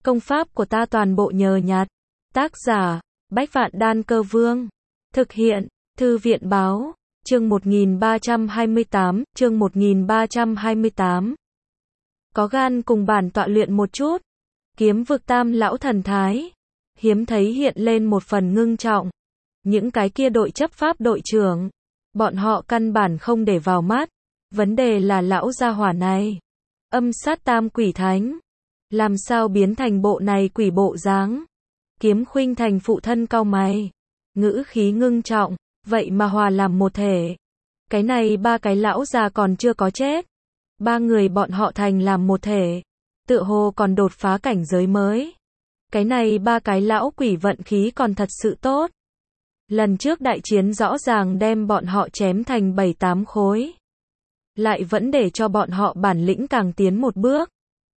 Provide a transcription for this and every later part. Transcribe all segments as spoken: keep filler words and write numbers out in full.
Công pháp của ta toàn bộ nhờ nhặt. Tác giả, Bách Vạn Đan Cơ Vương. Thực hiện, Thư viện Báo. Chương một nghìn ba trăm hai mươi tám, chương một nghìn ba trăm hai mươi tám. Có gan cùng bản tọa luyện một chút. Kiếm vực tam lão thần thái. Hiếm thấy hiện lên một phần ngưng trọng. Những cái kia đội chấp pháp đội trưởng. Bọn họ căn bản không để vào mắt. Vấn đề là lão gia hỏa này. Âm sát tam quỷ thánh. Làm sao biến thành bộ này quỷ bộ dáng? Kiếm Khuynh Thành phụ thân cau mày. Ngữ khí ngưng trọng. Vậy mà hòa làm một thể. Cái này ba cái lão già còn chưa có chết. Ba người bọn họ thành làm một thể. Tựa hồ còn đột phá cảnh giới mới. Cái này ba cái lão quỷ vận khí còn thật sự tốt. Lần trước đại chiến rõ ràng đem bọn họ chém thành bảy tám khối. Lại vẫn để cho bọn họ bản lĩnh càng tiến một bước.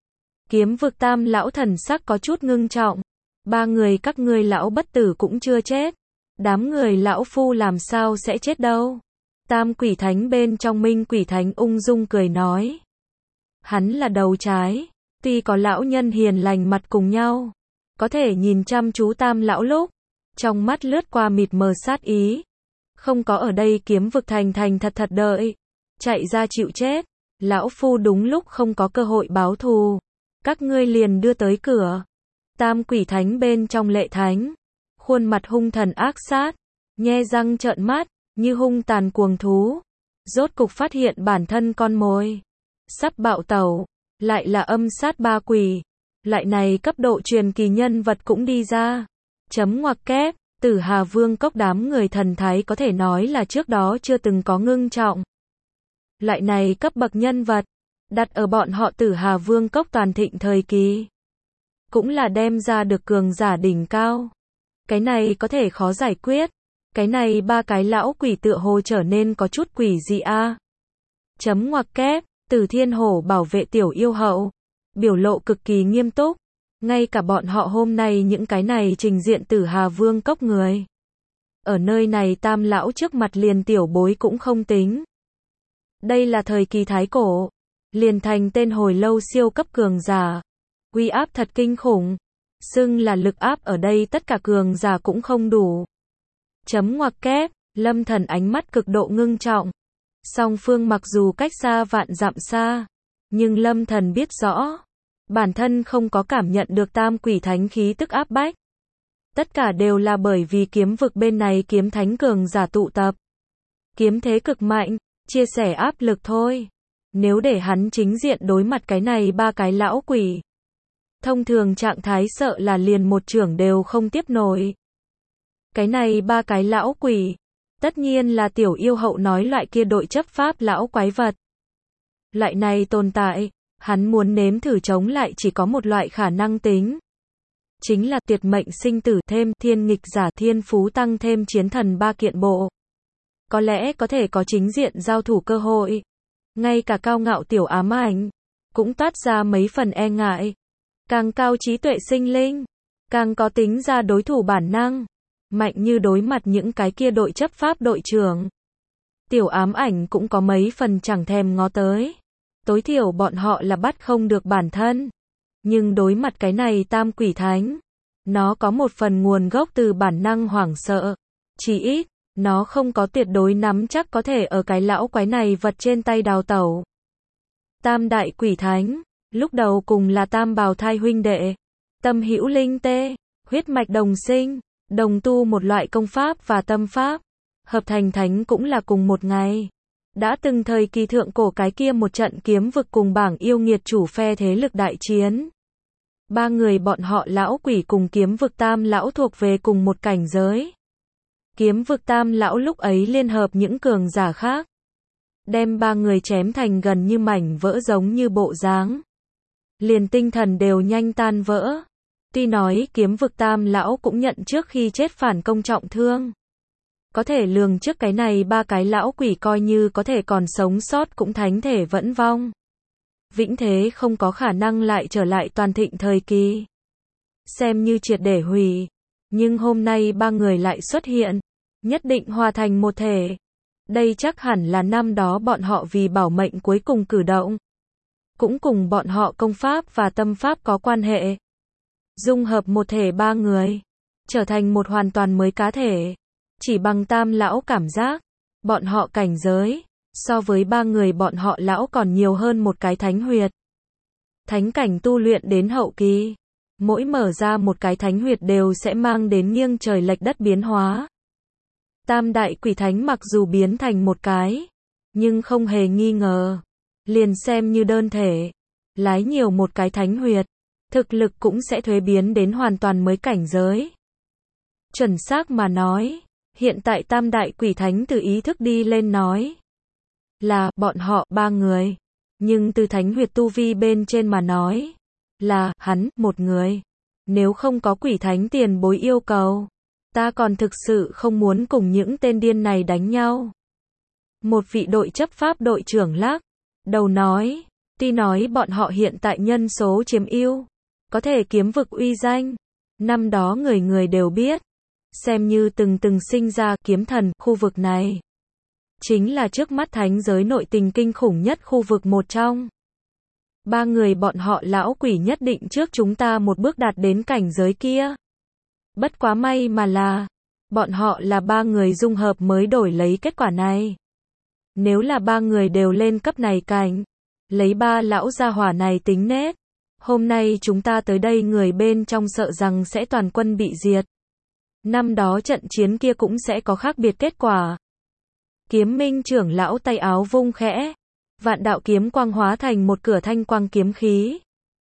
Kiếm vực tam lão thần sắc có chút ngưng trọng. Ba người các ngươi lão bất tử cũng chưa chết. Đám người lão phu làm sao sẽ chết đâu. Tam quỷ thánh bên trong Minh quỷ thánh ung dung cười nói. Hắn là đầu trái. Tuy có lão nhân hiền lành mặt cùng nhau. Có thể nhìn chăm chú tam lão lúc. Trong mắt lướt qua mịt mờ sát ý. Không có ở đây kiếm vực thành thành thật thật đợi. Chạy ra chịu chết. Lão phu đúng lúc không có cơ hội báo thù. Các ngươi liền đưa tới cửa. Tam quỷ thánh bên trong lệ thánh. Khuôn mặt hung thần ác sát. Nhe răng trợn mắt. Như hung tàn cuồng thú. Rốt cục phát hiện bản thân con mồi. Sắp bạo tẩu. Lại là âm sát ba quỷ. Lại này cấp độ truyền kỳ nhân vật cũng đi ra. Chấm ngoặc kép. Tử Hà Vương cốc đám người thần thái có thể nói là trước đó chưa từng có ngưng trọng. Lại này cấp bậc nhân vật. Đặt ở bọn họ Tử Hà Vương cốc toàn thịnh thời kỳ. Cũng là đem ra được cường giả đỉnh cao. Cái này có thể khó giải quyết. Cái này ba cái lão quỷ tựa hồ trở nên có chút quỷ dị a. Chấm ngoặc kép. Từ Thiên Hổ bảo vệ tiểu yêu hậu. Biểu lộ cực kỳ nghiêm túc. Ngay cả bọn họ hôm nay những cái này trình diện Tử Hà Vương cốc người. Ở nơi này tam lão trước mặt liền tiểu bối cũng không tính. Đây là thời kỳ thái cổ. Liền thành tên hồi lâu siêu cấp cường giả. Uy áp thật kinh khủng. Xưng là lực áp ở đây tất cả cường giả cũng không đủ. Chấm ngoặc kép. Lâm Thần ánh mắt cực độ ngưng trọng. Song phương mặc dù cách xa vạn dặm xa. Nhưng Lâm Thần biết rõ. Bản thân không có cảm nhận được tam quỷ thánh khí tức áp bách. Tất cả đều là bởi vì kiếm vực bên này kiếm thánh cường giả tụ tập. Kiếm thế cực mạnh. Chia sẻ áp lực thôi. Nếu để hắn chính diện đối mặt cái này ba cái lão quỷ. Thông thường trạng thái sợ là liền một trưởng đều không tiếp nổi. Cái này ba cái lão quỷ. Tất nhiên là tiểu yêu hậu nói loại kia đội chấp pháp lão quái vật. Loại này tồn tại. Hắn muốn nếm thử chống lại chỉ có một loại khả năng tính. Chính là tuyệt mệnh sinh tử thêm thiên nghịch giả thiên phú tăng thêm chiến thần ba kiện bộ. Có lẽ có thể có chính diện giao thủ cơ hội. Ngay cả cao ngạo tiểu ám ảnh. Cũng toát ra mấy phần e ngại. Càng cao trí tuệ sinh linh. Càng có tính ra đối thủ bản năng. Mạnh như đối mặt những cái kia đội chấp pháp đội trưởng. Tiểu ám ảnh cũng có mấy phần chẳng thèm ngó tới. Tối thiểu bọn họ là bắt không được bản thân. Nhưng đối mặt cái này tam quỷ thánh. Nó có một phần nguồn gốc từ bản năng hoảng sợ. Chỉ ít, nó không có tuyệt đối nắm chắc có thể ở cái lão quái này vật trên tay đào tẩu. Tam đại quỷ thánh. Lúc đầu cùng là tam bào thai huynh đệ. Tâm hữu linh tê. Huyết mạch đồng sinh. Đồng tu một loại công pháp và tâm pháp. Hợp thành thánh cũng là cùng một ngày. Đã từng thời kỳ thượng cổ cái kia một trận kiếm vực cùng bảng yêu nghiệt chủ phe thế lực đại chiến. Ba người bọn họ lão quỷ cùng kiếm vực tam lão thuộc về cùng một cảnh giới. Kiếm vực tam lão lúc ấy liên hợp những cường giả khác. Đem ba người chém thành gần như mảnh vỡ giống như bộ dáng. Liền tinh thần đều nhanh tan vỡ. Tuy nói kiếm vực tam lão cũng nhận trước khi chết phản công trọng thương. Có thể lường trước cái này ba cái lão quỷ coi như có thể còn sống sót cũng thánh thể vẫn vong. Vĩnh thế không có khả năng lại trở lại toàn thịnh thời kỳ. Xem như triệt để hủy. Nhưng hôm nay ba người lại xuất hiện. Nhất định hòa thành một thể. Đây chắc hẳn là năm đó bọn họ vì bảo mệnh cuối cùng cử động. Cũng cùng bọn họ công pháp và tâm pháp có quan hệ. dung hợp một thể ba người, trở thành một hoàn toàn mới cá thể. Chỉ bằng Tam lão cảm giác, bọn họ cảnh giới, so với ba người bọn họ lão còn nhiều hơn một cái thánh huyệt. Thánh cảnh tu luyện đến hậu kỳ, mỗi mở ra một cái thánh huyệt đều sẽ mang đến nghiêng trời lệch đất biến hóa. Tam đại quỷ thánh mặc dù biến thành một cái, nhưng không hề nghi ngờ, liền xem như đơn thể, lái nhiều một cái thánh huyệt, thực lực cũng sẽ thuế biến đến hoàn toàn mới cảnh giới. Chuẩn xác mà nói, hiện tại tam đại quỷ thánh từ ý thức đi lên nói, là bọn họ ba người, nhưng từ thánh huyệt tu vi bên trên mà nói, là hắn một người. Nếu không có quỷ thánh tiền bối yêu cầu, ta còn thực sự không muốn cùng những tên điên này đánh nhau. Một vị đội chấp pháp đội trưởng lắc đầu nói, tuy nói bọn họ hiện tại nhân số chiếm ưu, có thể kiếm vực uy danh, năm đó người người đều biết, xem như từng từng sinh ra kiếm thần khu vực này. Chính là trước mắt thánh giới nội tình kinh khủng nhất khu vực một trong. Ba người bọn họ lão quỷ nhất định trước chúng ta một bước đạt đến cảnh giới kia. Bất quá may mà là, bọn họ là ba người dung hợp mới đổi lấy kết quả này. Nếu là ba người đều lên cấp này cảnh, lấy ba lão gia hỏa này tính nết, hôm nay chúng ta tới đây người bên trong sợ rằng sẽ toàn quân bị diệt. Năm đó trận chiến kia cũng sẽ có khác biệt kết quả. Kiếm Minh trưởng lão tay áo vung khẽ, vạn đạo kiếm quang hóa thành một cửa thanh quang kiếm khí.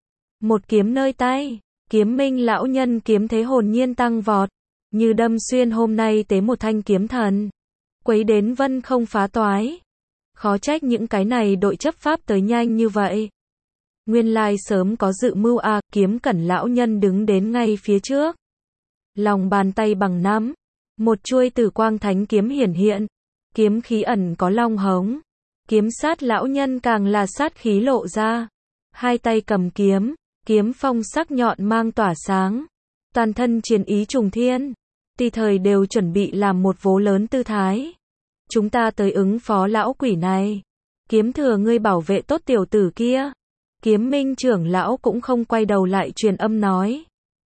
Một kiếm nơi tay, Kiếm Minh lão nhân kiếm thế hồn nhiên tăng vọt, như đâm xuyên hôm nay tế một thanh kiếm thần, quấy đến vân không phá toái. Khó trách những cái này đội chấp pháp tới nhanh như vậy. Nguyên lai sớm có dự mưu a, à, Kiếm Cẩn lão nhân đứng đến ngay phía trước. Lòng bàn tay bằng nắm, một chuôi tử quang thánh kiếm hiển hiện, kiếm khí ẩn có long hống. Kiếm sát lão nhân càng là sát khí lộ ra, hai tay cầm kiếm, kiếm phong sắc nhọn mang tỏa sáng, toàn thân chiến ý trùng thiên, tùy thời đều chuẩn bị làm một vố lớn tư thái. Chúng ta tới ứng phó lão quỷ này. Kiếm thừa ngươi bảo vệ tốt tiểu tử kia. Kiếm Minh trưởng lão cũng không quay đầu lại truyền âm nói.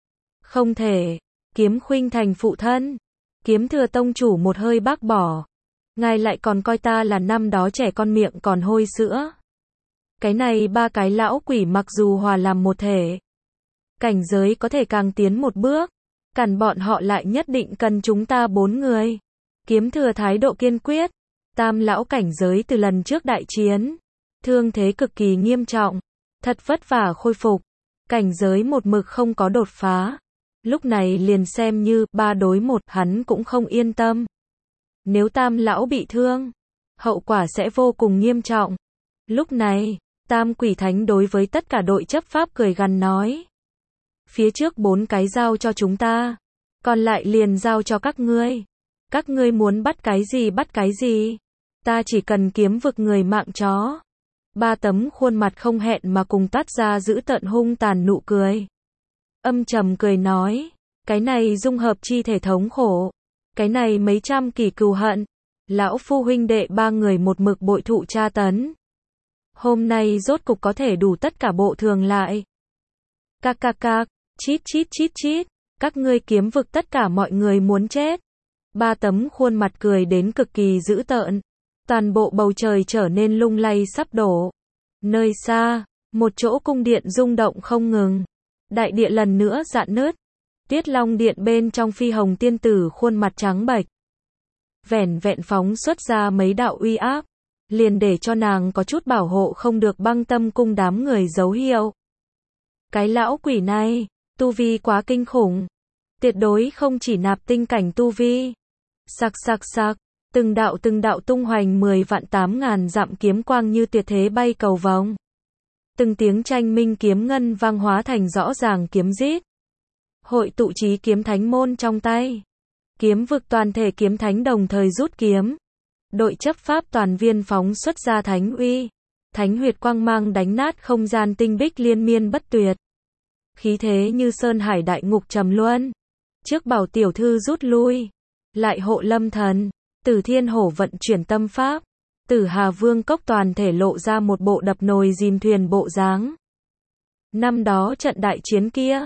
Không thể. Kiếm Khuynh Thành phụ thân. Kiếm thừa tông chủ một hơi bác bỏ. Ngài lại còn coi ta là năm đó trẻ con miệng còn hôi sữa. Cái này ba cái lão quỷ mặc dù hòa làm một thể, cảnh giới có thể càng tiến một bước, cản bọn họ lại nhất định cần chúng ta bốn người. Kiếm thừa thái độ kiên quyết. Tam lão cảnh giới từ lần trước đại chiến, thương thế cực kỳ nghiêm trọng, thật vất vả khôi phục, cảnh giới một mực không có đột phá. Lúc này liền xem như ba đối một, hắn cũng không yên tâm. Nếu tam lão bị thương, hậu quả sẽ vô cùng nghiêm trọng. Lúc này, tam quỷ thánh đối với tất cả đội chấp pháp cười gằn nói. Phía trước bốn cái giao cho chúng ta, còn lại liền giao cho các ngươi. Các ngươi muốn bắt cái gì bắt cái gì. Ta chỉ cần kiếm vực người mạng chó. Ba tấm khuôn mặt không hẹn mà cùng toát ra giữ tợn hung tàn nụ cười. Âm trầm cười nói, cái này dung hợp chi thể thống khổ, cái này mấy trăm kỳ cừu hận, lão phu huynh đệ ba người một mực bội thụ tra tấn. Hôm nay rốt cục có thể đủ tất cả bộ thường lại. Cạc cạc cạc, chít chít chít chít, các ngươi kiếm vực tất cả mọi người muốn chết. Ba tấm khuôn mặt cười đến cực kỳ dữ tợn. Toàn bộ bầu trời trở nên lung lay sắp đổ. Nơi xa, một chỗ cung điện rung động không ngừng. Đại địa lần nữa rạn nứt. Tiết Long điện bên trong Phi Hồng tiên tử khuôn mặt trắng bệch. Vẻn vẹn phóng xuất ra mấy đạo uy áp, liền để cho nàng có chút bảo hộ không được Băng Tâm cung đám người dấu hiệu. Cái lão quỷ này, tu vi quá kinh khủng. Tuyệt đối không chỉ nạp tinh cảnh tu vi. Sặc sặc sặc, từng đạo từng đạo tung hoành mười vạn tám ngàn dặm kiếm quang như tuyệt thế bay cầu vòng. Từng tiếng tranh minh kiếm ngân vang hóa thành rõ ràng kiếm rít. Hội tụ chí kiếm thánh môn trong tay. Kiếm vực toàn thể kiếm thánh đồng thời rút kiếm. Đội chấp pháp toàn viên phóng xuất ra thánh uy. Thánh huyệt quang mang đánh nát không gian tinh bích liên miên bất tuyệt. Khí thế như sơn hải đại ngục trầm luân. Trước bảo tiểu thư rút lui. Lại hộ lâm thần. Tử Thiên Hổ vận chuyển tâm pháp. Tử Hà Vương cốc toàn thể lộ ra một bộ đập nồi dìm thuyền bộ dáng. Năm đó trận đại chiến kia,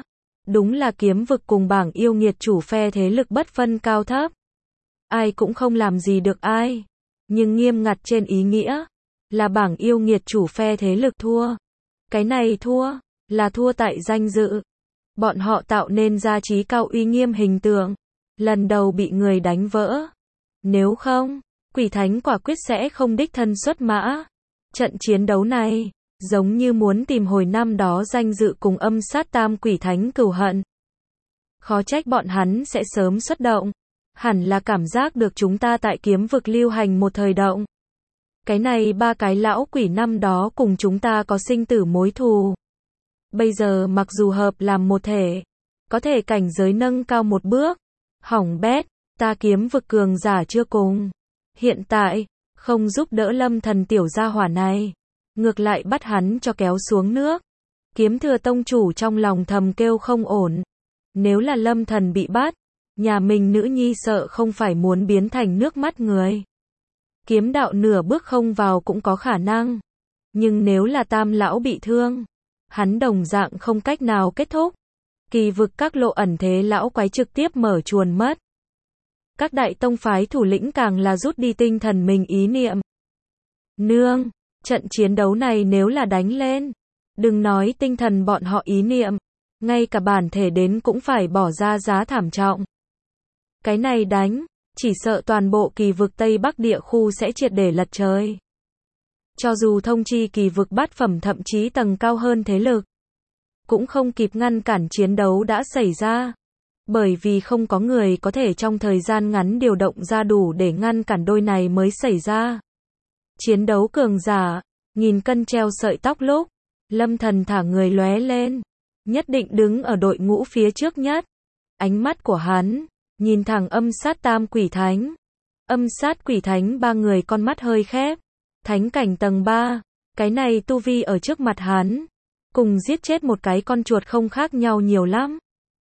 Đúng là kiếm vực cùng bảng yêu nghiệt chủ phe thế lực bất phân cao thấp. Ai cũng không làm gì được ai. Nhưng nghiêm ngặt trên ý nghĩa, là bảng yêu nghiệt chủ phe thế lực thua. Cái này thua, là thua tại danh dự. Bọn họ tạo nên ra trí cao uy nghiêm hình tượng. Lần đầu bị người đánh vỡ. Nếu không, Quỷ Thánh quả quyết sẽ không đích thân xuất mã. Trận chiến đấu này, giống như muốn tìm hồi năm đó danh dự cùng âm sát tam Quỷ Thánh cừu hận. Khó trách bọn hắn sẽ sớm xuất động. Hẳn là cảm giác được chúng ta tại kiếm vực lưu hành một thời động. Cái này ba cái lão quỷ năm đó cùng chúng ta có sinh tử mối thù. Bây giờ mặc dù hợp làm một thể, có thể cảnh giới nâng cao một bước. Hỏng bét, ta kiếm vực cường giả chưa cùng. Hiện tại, không giúp đỡ Lâm Thần tiểu gia hỏa này. Ngược lại bắt hắn cho kéo xuống nước. Kiếm thừa tông chủ trong lòng thầm kêu không ổn. Nếu là Lâm Thần bị bắt, nhà mình nữ nhi sợ không phải muốn biến thành nước mắt người. Kiếm đạo nửa bước không vào cũng có khả năng. Nhưng nếu là tam lão bị thương, hắn đồng dạng không cách nào kết thúc. Kỳ vực các lộ ẩn thế lão quái trực tiếp mở chuồn mất. Các đại tông phái thủ lĩnh càng là rút đi tinh thần mình ý niệm. Nương, trận chiến đấu này nếu là đánh lên, đừng nói tinh thần bọn họ ý niệm, ngay cả bản thể đến cũng phải bỏ ra giá thảm trọng. Cái này đánh, chỉ sợ toàn bộ kỳ vực Tây Bắc địa khu sẽ triệt để lật trời. Cho dù thông chi kỳ vực bát phẩm thậm chí tầng cao hơn thế lực, cũng không kịp ngăn cản chiến đấu đã xảy ra. Bởi vì không có người có thể trong thời gian ngắn điều động ra đủ để ngăn cản đôi này mới xảy ra. Chiến đấu cường giả, nghìn cân treo sợi tóc lúc, Lâm Thần thả người lóe lên, nhất định đứng ở đội ngũ phía trước nhất. Ánh mắt của hắn, nhìn thẳng âm sát tam quỷ thánh. Âm sát quỷ thánh ba người con mắt hơi khép. Thánh cảnh tầng ba, cái này tu vi ở trước mặt hắn. Cùng giết chết một cái con chuột không khác nhau nhiều lắm.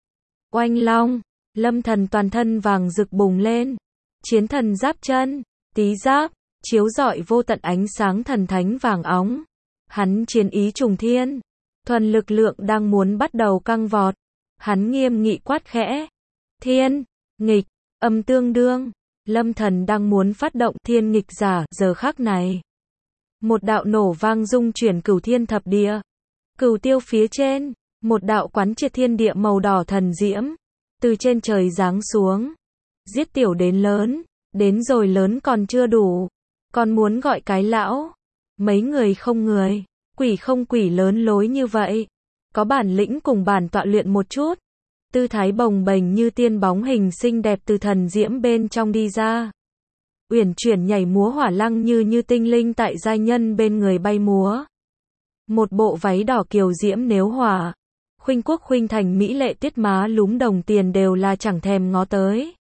Oanh long, Lâm Thần toàn thân vàng rực bùng lên. Chiến thần giáp chân, tí giáp, chiếu rọi vô tận ánh sáng thần thánh vàng óng. Hắn chiến ý trùng thiên. Thuần lực lượng đang muốn bắt đầu căng vọt. Hắn nghiêm nghị quát khẽ. Thiên, nghịch, âm tương đương. Lâm Thần đang muốn phát động thiên nghịch giả giờ khắc này. Một đạo nổ vang rung chuyển cửu thiên thập địa. Cửu tiêu phía trên, một đạo quán triệt thiên địa màu đỏ thần diễm, từ trên trời giáng xuống. Giết tiểu đến lớn, đến rồi lớn còn chưa đủ. Còn muốn gọi cái lão. Mấy người không người, quỷ không quỷ lớn lối như vậy. Có bản lĩnh cùng bản tọa luyện một chút. Tư thái bồng bềnh như tiên bóng hình xinh đẹp từ thần diễm bên trong đi ra. Uyển chuyển nhảy múa hỏa lăng như như tinh linh tại giai nhân bên người bay múa. Một bộ váy đỏ kiều diễm nếu hỏa. Khuynh quốc khuynh thành mỹ lệ tiết má lúm đồng tiền đều là chẳng thèm ngó tới.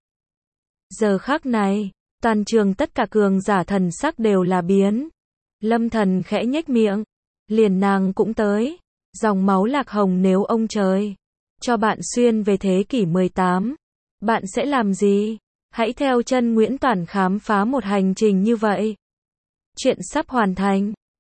Giờ khắc này, toàn trường tất cả cường giả thần sắc đều là biến. Lâm Thần khẽ nhếch miệng. Liền nàng cũng tới. Dòng máu lạc hồng nếu ông trời cho bạn xuyên về thế kỷ mười tám, bạn sẽ làm gì? Hãy theo chân Nguyễn Toản khám phá một hành trình như vậy. Chuyện sắp hoàn thành.